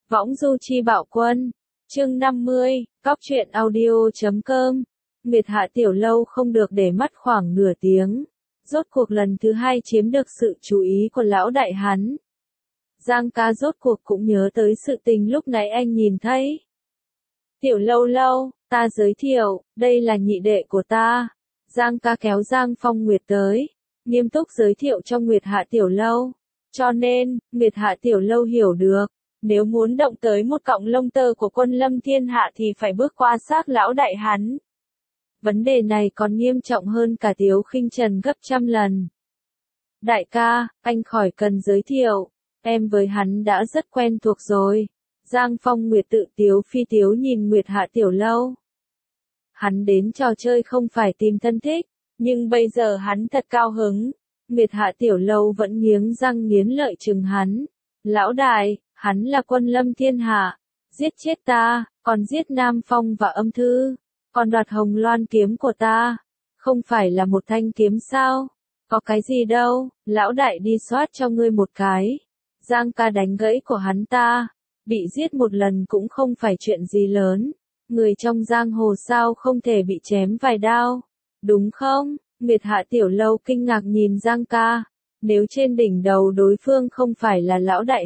Võng du chi bạo quân. Chương 50, Cóc truyện audio.com. Nguyệt Hạ tiểu lâu không được để mắt khoảng nửa tiếng. Rốt cuộc lần thứ hai chiếm được sự chú ý của lão đại hắn. Giang ca rốt cuộc cũng nhớ tới sự tình lúc nãy anh nhìn thấy. Tiểu lâu lâu, ta giới thiệu, đây là nhị đệ của ta. Giang ca kéo Giang Phong Nguyệt tới, nghiêm túc giới thiệu cho Nguyệt Hạ tiểu lâu. Cho nên, Nguyệt Hạ tiểu lâu hiểu được, nếu muốn động tới một cọng lông tơ của Quân Lâm Thiên Hạ thì phải bước qua xác lão đại hắn. Vấn đề này còn nghiêm trọng hơn cả Tiếu Khinh Trần gấp trăm lần. Đại ca, anh khỏi cần giới thiệu, em với hắn đã rất quen thuộc rồi. Giang Phong Nguyệt tự tiếu phi tiếu nhìn Nguyệt Hạ tiểu lâu. Hắn đến trò chơi không phải tìm thân thích, nhưng bây giờ hắn thật cao hứng. Nguyệt Hạ tiểu lâu vẫn nghiến răng nghiến lợi chừng hắn. Lão đại, hắn là Quân Lâm Thiên Hạ, giết chết ta, còn giết Nam Phong và Âm Thư, còn đoạt Hồng Loan kiếm của ta, không phải là một thanh kiếm sao? Có cái gì đâu, lão đại đi soát cho ngươi một cái. Giang ca đánh gãy của hắn ta, bị giết một lần cũng không phải chuyện gì lớn, người trong giang hồ sao không thể bị chém vài đao, đúng không? Nguyệt Hạ tiểu lâu kinh ngạc nhìn Giang ca, nếu trên đỉnh đầu đối phương không phải là lão đại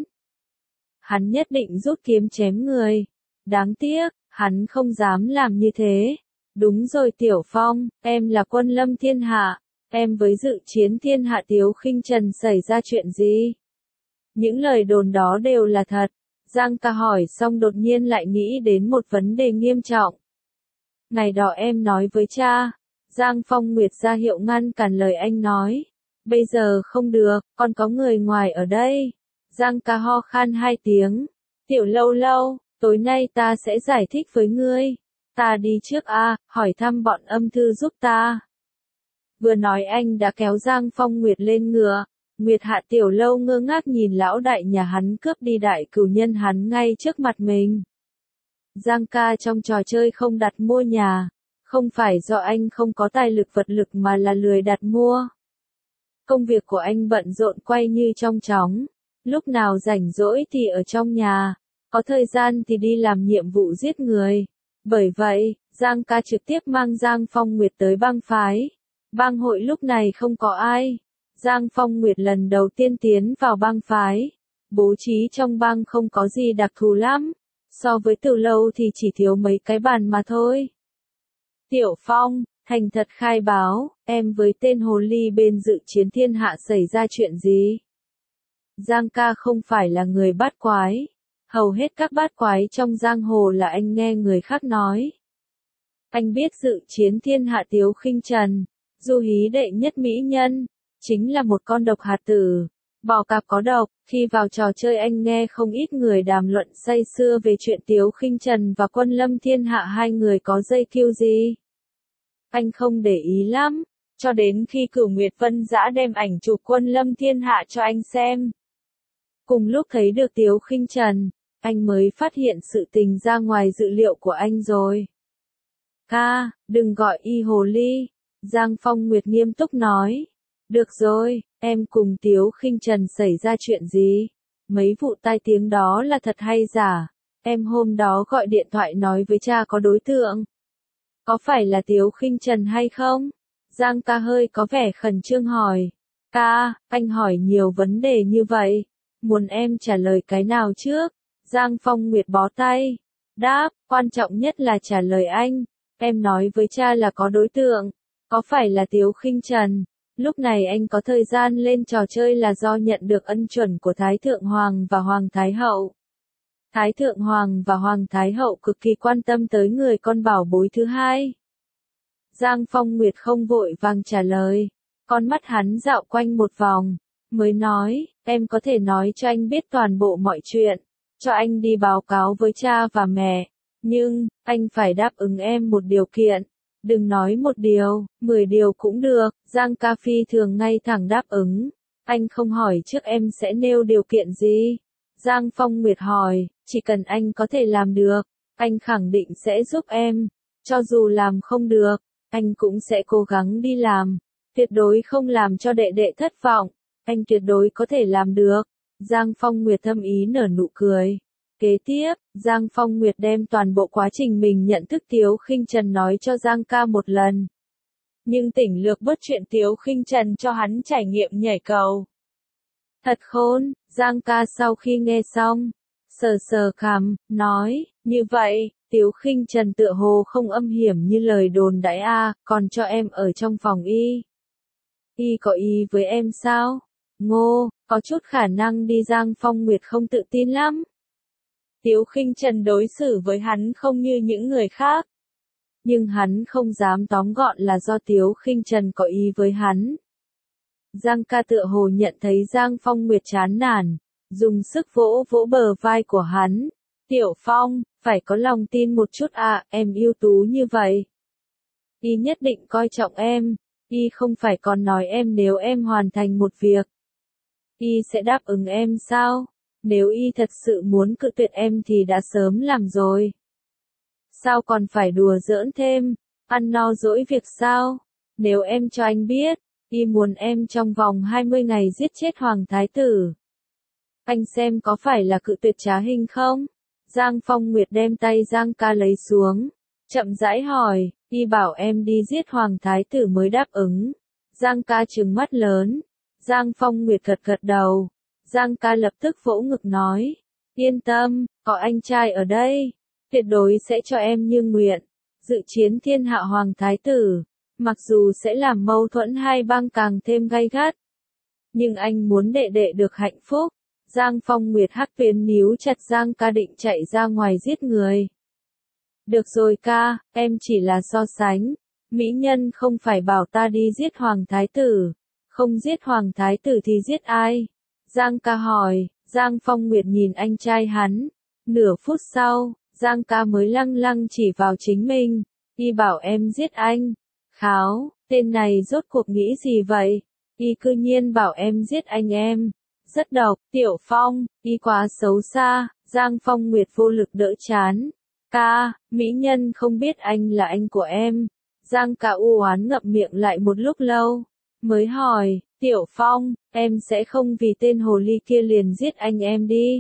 hắn nhất định rút kiếm chém người. Đáng tiếc, hắn không dám làm như thế. Đúng rồi Tiểu Phong, em là Quân Lâm Thiên Hạ, em với Dự Chiến Thiên Hạ Tiếu Khinh Trần xảy ra chuyện gì? Những lời đồn đó đều là thật. Giang ca hỏi xong đột nhiên lại nghĩ đến một vấn đề nghiêm trọng. Ngày đó em nói với cha. Giang Phong Nguyệt ra hiệu ngăn cản lời anh nói. Bây giờ không được, còn có người ngoài ở đây. Giang ca ho khan 2 tiếng. Tiểu lâu lâu, tối nay ta sẽ giải thích với ngươi. Ta đi trước hỏi thăm bọn Âm Thư giúp ta. Vừa nói anh đã kéo Giang Phong Nguyệt lên ngựa. Nguyệt Hạ tiểu lâu ngơ ngác nhìn lão đại nhà hắn cướp đi đại cửu nhân hắn ngay trước mặt mình. Giang ca trong trò chơi không đặt mua nhà. Không phải do anh không có tài lực vật lực mà là lười đặt mua. Công việc của anh bận rộn quay như trong chóng. Lúc nào rảnh rỗi thì ở trong nhà, có thời gian thì đi làm nhiệm vụ giết người. Bởi vậy, Giang ca trực tiếp mang Giang Phong Nguyệt tới bang phái. Bang hội lúc này không có ai. Giang Phong Nguyệt lần đầu tiên tiến vào bang phái. Bố trí trong bang không có gì đặc thù lắm. So với từ lâu thì chỉ thiếu mấy cái bàn mà thôi. Tiểu Phong, thành thật khai báo, em với tên hồ ly bên Dự Chiến Thiên Hạ xảy ra chuyện gì? Giang ca không phải là người bát quái. Hầu hết các bát quái trong giang hồ là anh nghe người khác nói. Anh biết Dự Chiến Thiên Hạ Tiếu Khinh Trần, du hí đệ nhất mỹ nhân, chính là một con độc hạt tử. Bò cạp có độc, khi vào trò chơi anh nghe không ít người đàm luận say sưa về chuyện Tiếu Khinh Trần và Quân Lâm Thiên Hạ hai người có dây kiêu gì. Anh không để ý lắm, cho đến khi Cửu Nguyệt Vân Dã đem ảnh chụp Quân Lâm Thiên Hạ cho anh xem. Cùng lúc thấy được Tiếu Khinh Trần, anh mới phát hiện sự tình ra ngoài dự liệu của anh rồi. Ca, đừng gọi y hồ ly, Giang Phong Nguyệt nghiêm túc nói. Được rồi, em cùng Tiếu Khinh Trần xảy ra chuyện gì? Mấy vụ tai tiếng đó là thật hay giả? Em hôm đó gọi điện thoại nói với cha có đối tượng. Có phải là Tiếu Khinh Trần hay không? Giang ca hơi có vẻ khẩn trương hỏi. Ca, anh hỏi nhiều vấn đề như vậy. Muốn em trả lời cái nào trước? Giang Phong Nguyệt bó tay. Đáp, quan trọng nhất là trả lời anh. Em nói với cha là có đối tượng. Có phải là Tiếu Khinh Trần? Lúc này anh có thời gian lên trò chơi là do nhận được ân chuẩn của Thái Thượng Hoàng và Hoàng Thái Hậu. Thái Thượng Hoàng và Hoàng Thái Hậu cực kỳ quan tâm tới người con bảo bối thứ hai. Giang Phong Nguyệt không vội vàng trả lời. Con mắt hắn dạo quanh một vòng, mới nói, em có thể nói cho anh biết toàn bộ mọi chuyện, cho anh đi báo cáo với cha và mẹ. Nhưng, anh phải đáp ứng em một điều kiện. Đừng nói 1 điều, 10 điều cũng được. Giang ca phi thường ngay thẳng đáp ứng. Anh không hỏi trước em sẽ nêu điều kiện gì. Giang Phong Nguyệt hỏi, chỉ cần anh có thể làm được, anh khẳng định sẽ giúp em. Cho dù làm không được, anh cũng sẽ cố gắng đi làm. Tuyệt đối không làm cho đệ đệ thất vọng. Anh tuyệt đối có thể làm được. Giang Phong Nguyệt thâm ý nở nụ cười. Kế tiếp, Giang Phong Nguyệt đem toàn bộ quá trình mình nhận thức Tiếu Khinh Trần nói cho Giang ca một lần. Nhưng tỉnh lược bớt chuyện Tiếu Khinh Trần cho hắn trải nghiệm nhảy cầu. Thật khôn, Giang ca sau khi nghe xong, sờ sờ cằm, nói, như vậy, Tiếu Khinh Trần tựa hồ không âm hiểm như lời đồn đãi còn cho em ở trong phòng y. Y có ý với em sao? Ngô, có chút khả năng đi. Giang Phong Nguyệt không tự tin lắm. Tiếu Khinh Trần đối xử với hắn không như những người khác. Nhưng hắn không dám tóm gọn là do Tiếu Khinh Trần có ý với hắn. Giang ca tựa hồ nhận thấy Giang Phong Nguyệt chán nản, dùng sức vỗ vỗ bờ vai của hắn. Tiểu Phong, phải có lòng tin một chút em ưu tú như vậy. Y nhất định coi trọng em, Y không phải còn nói em nếu em hoàn thành một việc. Y sẽ đáp ứng em sao? Nếu Y thật sự muốn cự tuyệt em thì đã sớm làm rồi. Sao còn phải đùa giỡn thêm, ăn no dỗi việc sao? Nếu em cho anh biết, Y muốn em trong vòng 20 ngày giết chết Hoàng Thái Tử. Anh xem có phải là cự tuyệt trá hình không? Giang Phong Nguyệt đem tay Giang ca lấy xuống, chậm rãi hỏi, Y bảo em đi giết Hoàng Thái Tử mới đáp ứng. Giang ca trừng mắt lớn. Giang Phong Nguyệt gật gật đầu. Giang ca lập tức vỗ ngực nói, yên tâm, có anh trai ở đây, tuyệt đối sẽ cho em như nguyện, dự chiến thiên hạ Hoàng Thái Tử. Mặc dù sẽ làm mâu thuẫn hai bang càng thêm gay gắt, nhưng anh muốn đệ đệ được hạnh phúc. Giang Phong Nguyệt hắc tuyến níu chặt Giang ca định chạy ra ngoài giết người. Được rồi ca, em chỉ là so sánh. Mỹ nhân không phải bảo ta đi giết Hoàng Thái Tử. Không giết Hoàng Thái Tử thì giết ai? Giang ca hỏi. Giang Phong Nguyệt nhìn anh trai hắn. Nửa phút sau, Giang ca mới lăng lăng chỉ vào chính mình. Y bảo em giết anh. Kháo, tên này rốt cuộc nghĩ gì vậy? Y cư nhiên bảo em giết anh em. Rất độc, Tiểu Phong, Y quá xấu xa. Giang Phong Nguyệt vô lực đỡ chán. Ca, mỹ nhân không biết anh là anh của em. Giang ca u oán ngậm miệng lại một lúc lâu, mới hỏi, Tiểu Phong, em sẽ không vì tên hồ ly kia liền giết anh em đi.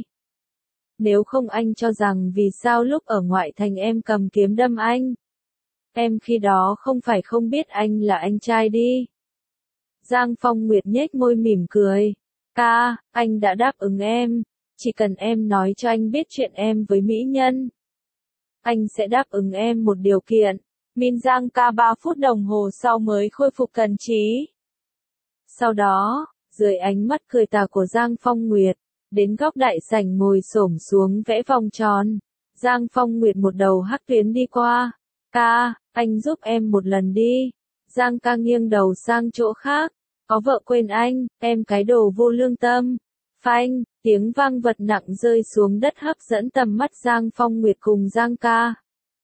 Nếu không anh cho rằng vì sao lúc ở ngoại thành em cầm kiếm đâm anh. Em khi đó không phải không biết anh là anh trai đi. Giang Phong Nguyệt nhếch môi mỉm cười. Ca, anh đã đáp ứng em. Chỉ cần em nói cho anh biết chuyện em với mỹ nhân. Anh sẽ đáp ứng em một điều kiện. Min Giang ca 3 phút đồng hồ sau mới khôi phục thần trí. Sau đó, dưới ánh mắt cười tà của Giang Phong Nguyệt, đến góc đại sảnh ngồi xổm xuống vẽ vòng tròn. Giang Phong Nguyệt một đầu hắc tuyến đi qua. Ca, anh giúp em một lần đi. Giang ca nghiêng đầu sang chỗ khác. Có vợ quên anh, em cái đồ vô lương tâm. Phanh, tiếng vang vật nặng rơi xuống đất hấp dẫn tầm mắt Giang Phong Nguyệt cùng Giang ca.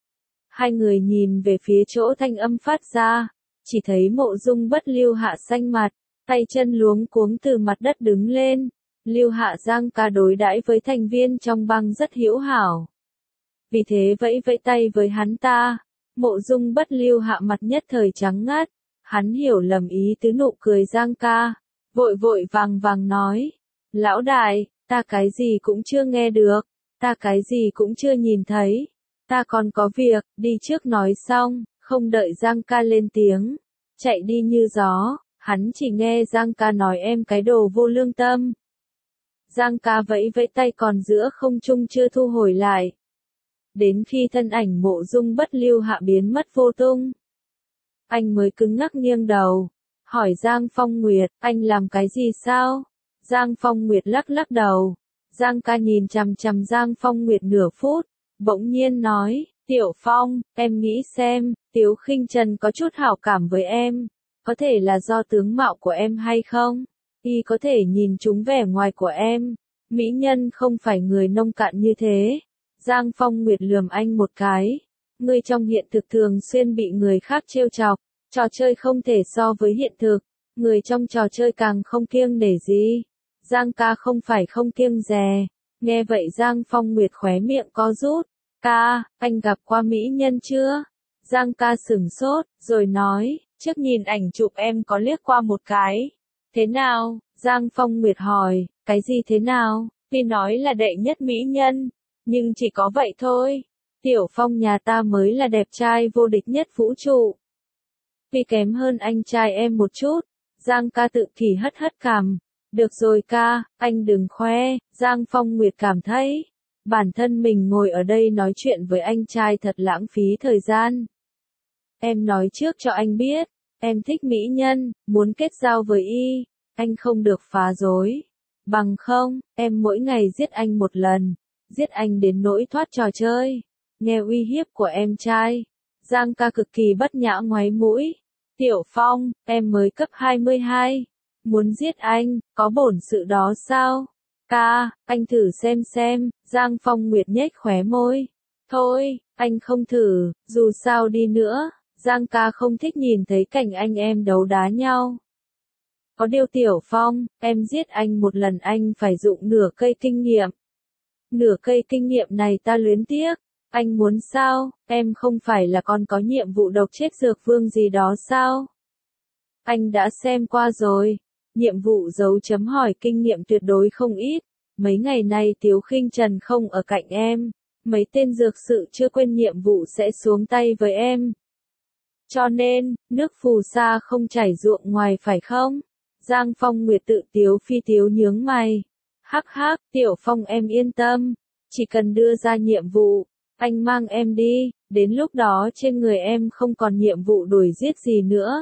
Hai người nhìn về phía chỗ thanh âm phát ra, chỉ thấy Mộ Dung Bất Lưu Hạ xanh mặt, tay chân luống cuống từ mặt đất đứng lên. Lưu Hạ Giang ca đối đãi với thành viên trong bang rất hữu hảo. Vì thế vẫy vẫy tay với hắn ta. Mộ Dung Bất Lưu Hạ mặt nhất thời trắng ngắt, hắn hiểu lầm ý tứ nụ cười Giang ca, vội vội vàng vàng nói. Lão đại, ta cái gì cũng chưa nghe được, ta cái gì cũng chưa nhìn thấy, ta còn có việc, đi trước. Nói xong, không đợi Giang ca lên tiếng, chạy đi như gió, hắn chỉ nghe Giang ca nói em cái đồ vô lương tâm. Giang ca vẫy vẫy tay còn giữa không trung chưa thu hồi lại. Đến khi thân ảnh Mộ Dung Bất Lưu Hạ biến mất vô tung, anh mới cứng ngắc nghiêng đầu, hỏi Giang Phong Nguyệt, anh làm cái gì sao? Giang Phong Nguyệt lắc lắc đầu. Giang ca nhìn chằm chằm Giang Phong Nguyệt nửa phút, bỗng nhiên nói, Tiểu Phong, em nghĩ xem, Tiếu Khinh Trần có chút hảo cảm với em, có thể là do tướng mạo của em hay không? Y có thể nhìn trúng vẻ ngoài của em, mỹ nhân không phải người nông cạn như thế. Giang Phong Nguyệt lườm anh một cái, ngươi trong hiện thực thường xuyên bị người khác trêu chọc, trò chơi không thể so với hiện thực, người trong trò chơi càng không kiêng nể gì. Giang ca không phải không kiêng dè. Nghe vậy Giang Phong Nguyệt khóe miệng co rút. Ca, anh gặp qua mỹ nhân chưa? Giang ca sửng sốt, rồi nói, trước nhìn ảnh chụp em có liếc qua một cái. Thế nào? Giang Phong Nguyệt hỏi, cái gì thế nào? Vì nói là đệ nhất mỹ nhân. Nhưng chỉ có vậy thôi. Tiểu Phong nhà ta mới là đẹp trai vô địch nhất vũ trụ. Vì kém hơn anh trai em một chút. Giang ca tự kỷ hất hất cằm. Được rồi ca, anh đừng khoe. Giang Phong Nguyệt cảm thấy bản thân mình ngồi ở đây nói chuyện với anh trai thật lãng phí thời gian. Em nói trước cho anh biết, em thích mỹ nhân, muốn kết giao với y, anh không được phá rối. Bằng không, em mỗi ngày giết anh một lần, giết anh đến nỗi thoát trò chơi. Nghe uy hiếp của em trai, Giang ca cực kỳ bất nhã ngoáy mũi. Tiểu Phong, em mới cấp 22, muốn giết anh, có bổn sự đó sao? Ca, anh thử xem, Giang Phong Nguyệt nhếch khóe môi. Thôi, anh không thử, dù sao đi nữa, Giang ca không thích nhìn thấy cảnh anh em đấu đá nhau. Có điều Tiểu Phong, em giết anh một lần anh phải dụng nửa cây kinh nghiệm. Nửa cây kinh nghiệm này ta luyến tiếc, anh muốn sao, em không phải là còn có nhiệm vụ độc chết dược vương gì đó sao? Anh đã xem qua rồi, nhiệm vụ dấu chấm hỏi kinh nghiệm tuyệt đối không ít, mấy ngày nay Tiếu Khinh Trần không ở cạnh em, mấy tên dược sự chưa quên nhiệm vụ sẽ xuống tay với em. Cho nên, nước phù sa không chảy ruộng ngoài phải không? Giang Phong Nguyệt tự tiếu phi tiếu nhướng mày. Hắc hắc, Tiểu Phong em yên tâm, chỉ cần đưa ra nhiệm vụ, anh mang em đi, đến lúc đó trên người em không còn nhiệm vụ đuổi giết gì nữa.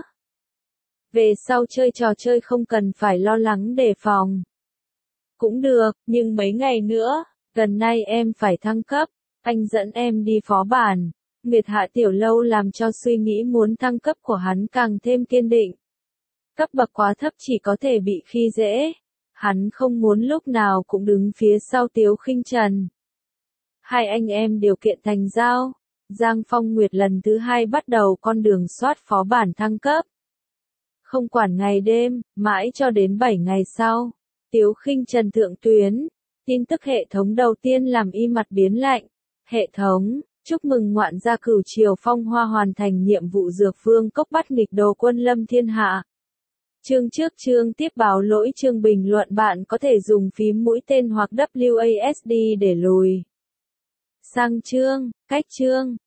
Về sau chơi trò chơi không cần phải lo lắng đề phòng. Cũng được, nhưng mấy ngày nữa, gần nay em phải thăng cấp, anh dẫn em đi phó bản. Nguyệt Hạ Tiểu Lâu làm cho suy nghĩ muốn thăng cấp của hắn càng thêm kiên định. Cấp bậc quá thấp chỉ có thể bị khi dễ. Hắn không muốn lúc nào cũng đứng phía sau Tiếu Khinh Trần. Hai anh em điều kiện thành giao. Giang Phong Nguyệt lần thứ hai bắt đầu con đường soát phó bản thăng cấp. Không quản ngày đêm, mãi cho đến 7 ngày sau. Tiếu Khinh Trần thượng tuyến. Tin tức hệ thống đầu tiên làm y mặt biến lạnh. Hệ thống, chúc mừng ngoạn gia Cửu Triều Phong Hoa hoàn thành nhiệm vụ dược vương cốc bắt nghịch đồ quân lâm thiên hạ. Chương trước chương tiếp báo lỗi chương bình luận bạn có thể dùng phím mũi tên hoặc WASD để lùi sang chương, cách chương.